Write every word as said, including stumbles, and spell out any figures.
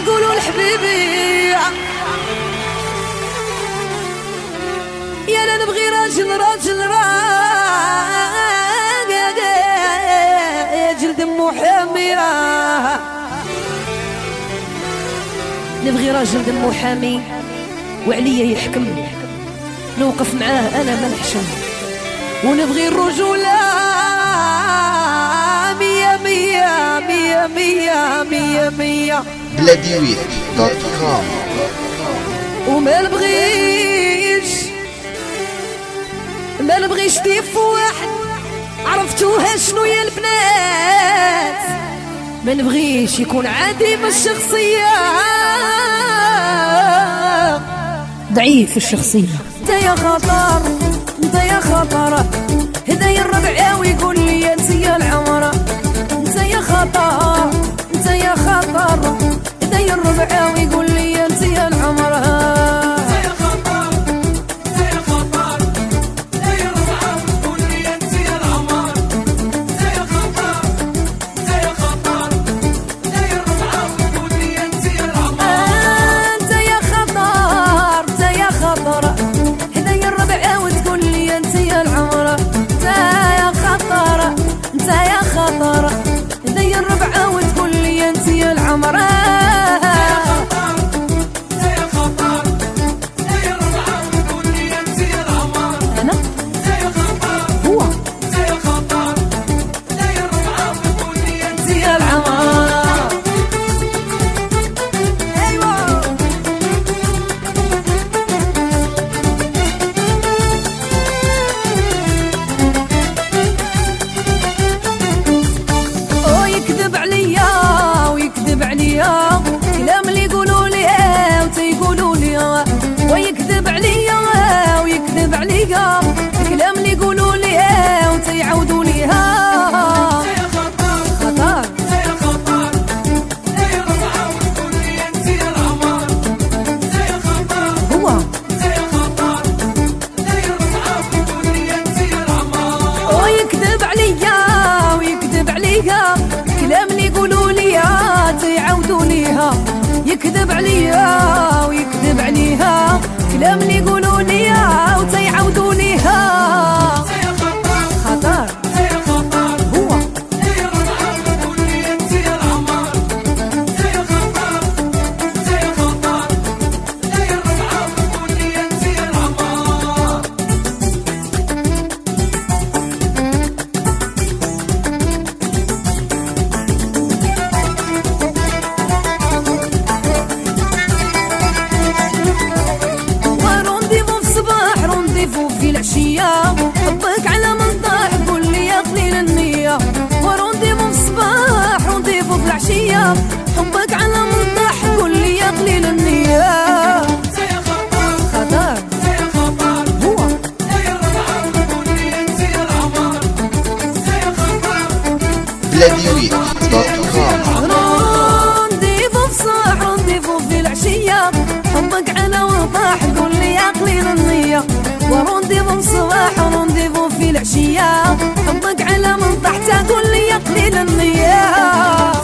يقولوا لحبيبي يا لا نبغي راجل راجل راجل دمو حامية، نبغي راجل دمو حامي وعليا يحكم، نوقف معاه انا ما نحشم، ونبغي الرجولة مية مية مية مية مية مية بلاديويت دوت كوم. وما نبغيش ما نبغيش ديف واحد عرفتوها شنو يا البنات، ما نبغيش يكون عديم الشخصية ضعيف الشخصية. انت يا خطر انت يا خطر هدايا الربع ويقول لي انت يا العمرة، انت يا خطر انت يا خطر هدايا الربع ويقول لي انت يا العمرة. كلام اللي يقولوا لي وتيقولوا لي ويكذب عليا ويكذب عليا، الكلام اللي يقولوا لي وتيعاودوا ليها. خطر هو ويكذب عليا ويكذب عليا، الكلام اللي يقولوا لي تيعاودوا ليها، يكذب عليها ويكذب عليها، كلام اللي يقولوا ليها وتيعاودوا ليها. خطر هو في العشية حبك على منطح قول لي يا قليل النية، ورونديفو في الصباح رونديفو في العشية حبك على منطح قول لي يا قليل النية. خطر هو بلاديويت دوت كوم. رونديفو في الصباح رونديفو في العشية حبك على منطح قول لي يا قليل النية، ورونديفو الصباح ورونديفو في العشية حبك على منطح تقول لي يا قليل النية.